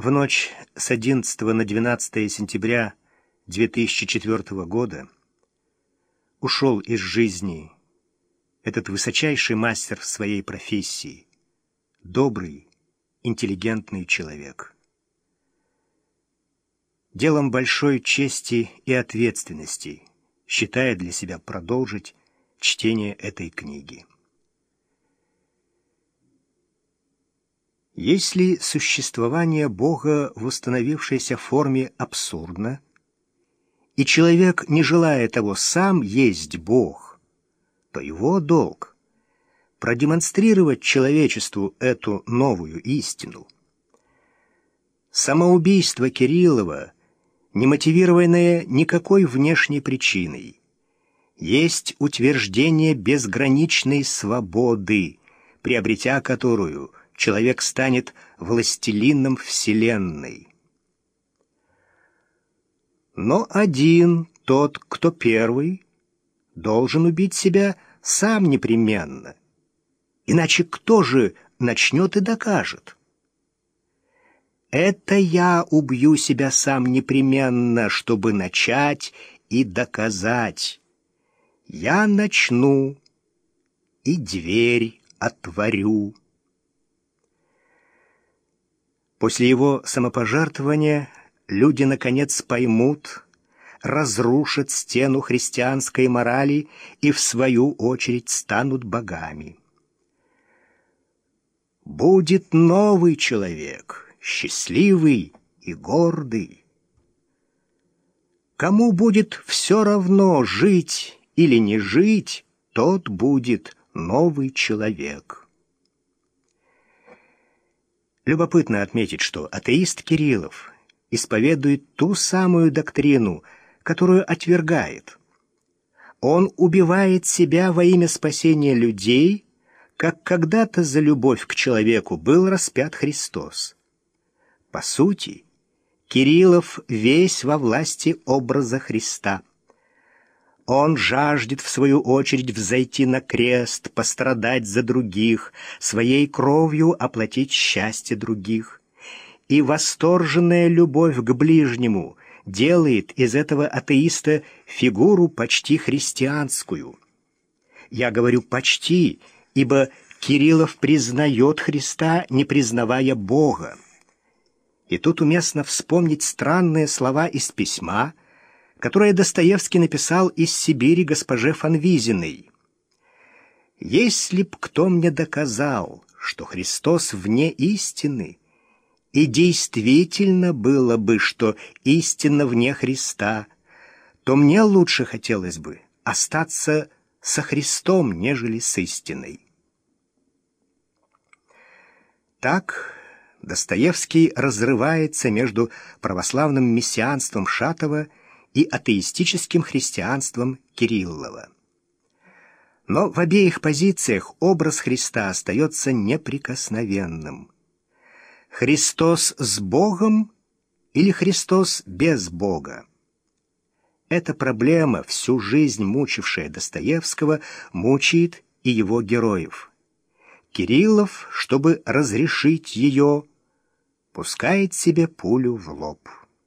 В ночь с 11 на 12 сентября 2004 года ушел из жизни этот высочайший мастер в своей профессии, добрый, интеллигентный человек. Делом большой чести и ответственности считает для себя продолжить чтение этой книги. Если существование Бога в установившейся форме абсурдно, и человек, не желая того, сам есть Бог, то его долг — продемонстрировать человечеству эту новую истину. Самоубийство Кириллова, не мотивированное никакой внешней причиной, есть утверждение безграничной свободы, приобретя которую человек станет властелином Вселенной. Но один, тот, кто первый, должен убить себя сам непременно. Иначе кто же начнет и докажет? Это я убью себя сам непременно, чтобы начать и доказать. Я начну и дверь отворю. После его самопожертвования люди наконец поймут, разрушат стену христианской морали и в свою очередь станут богами. Будет новый человек, счастливый и гордый. Кому будет все равно, жить или не жить, тот будет новый человек. Любопытно отметить, что атеист Кириллов исповедует ту самую доктрину, которую отвергает. Он убивает себя во имя спасения людей, как когда-то за любовь к человеку был распят Христос. По сути, Кириллов весь во власти образа Христа. Он жаждет, в свою очередь, взойти на крест, пострадать за других, своей кровью оплатить счастье других. И восторженная любовь к ближнему делает из этого атеиста фигуру почти христианскую. Я говорю «почти», ибо Кириллов признает Христа, не признавая Бога. И тут уместно вспомнить странные слова из письма, которое Достоевский написал из Сибири госпоже Фанвизиной. «Если б кто мне доказал, что Христос вне истины, и действительно было бы, что истина вне Христа, то мне лучше хотелось бы остаться со Христом, нежели с истиной». Так Достоевский разрывается между православным мессианством Шатова и атеистическим христианством Кириллова. Но в обеих позициях образ Христа остается неприкосновенным. Христос с Богом или Христос без Бога? Эта проблема, всю жизнь мучившая Достоевского, мучает и его героев. Кириллов, чтобы разрешить ее, пускает себе пулю в лоб.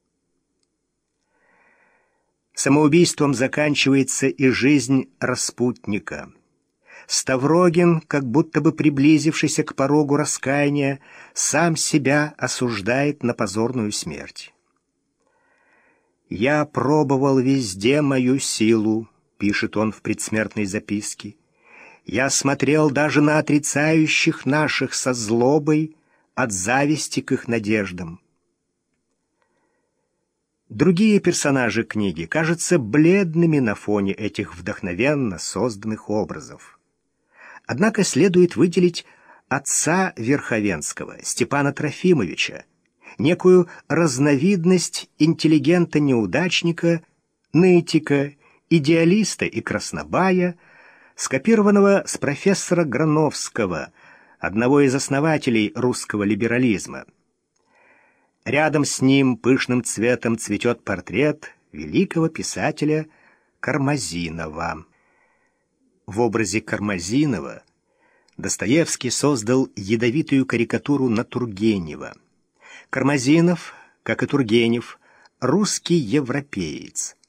Самоубийством заканчивается и жизнь распутника. Ставрогин, как будто бы приблизившийся к порогу раскаяния, сам себя осуждает на позорную смерть. «Я пробовал везде мою силу», — пишет он в предсмертной записке. «Я смотрел даже на отрицающих наших со злобой от зависти к их надеждам». Другие персонажи книги кажутся бледными на фоне этих вдохновенно созданных образов. Однако следует выделить отца Верховенского, Степана Трофимовича, некую разновидность интеллигента-неудачника, нытика, идеалиста и краснобая, скопированного с профессора Грановского, одного из основателей русского либерализма. Рядом с ним пышным цветом цветет портрет великого писателя Кармазинова. В образе Кармазинова Достоевский создал ядовитую карикатуру на Тургенева. Кармазинов, как и Тургенев, русский европеец.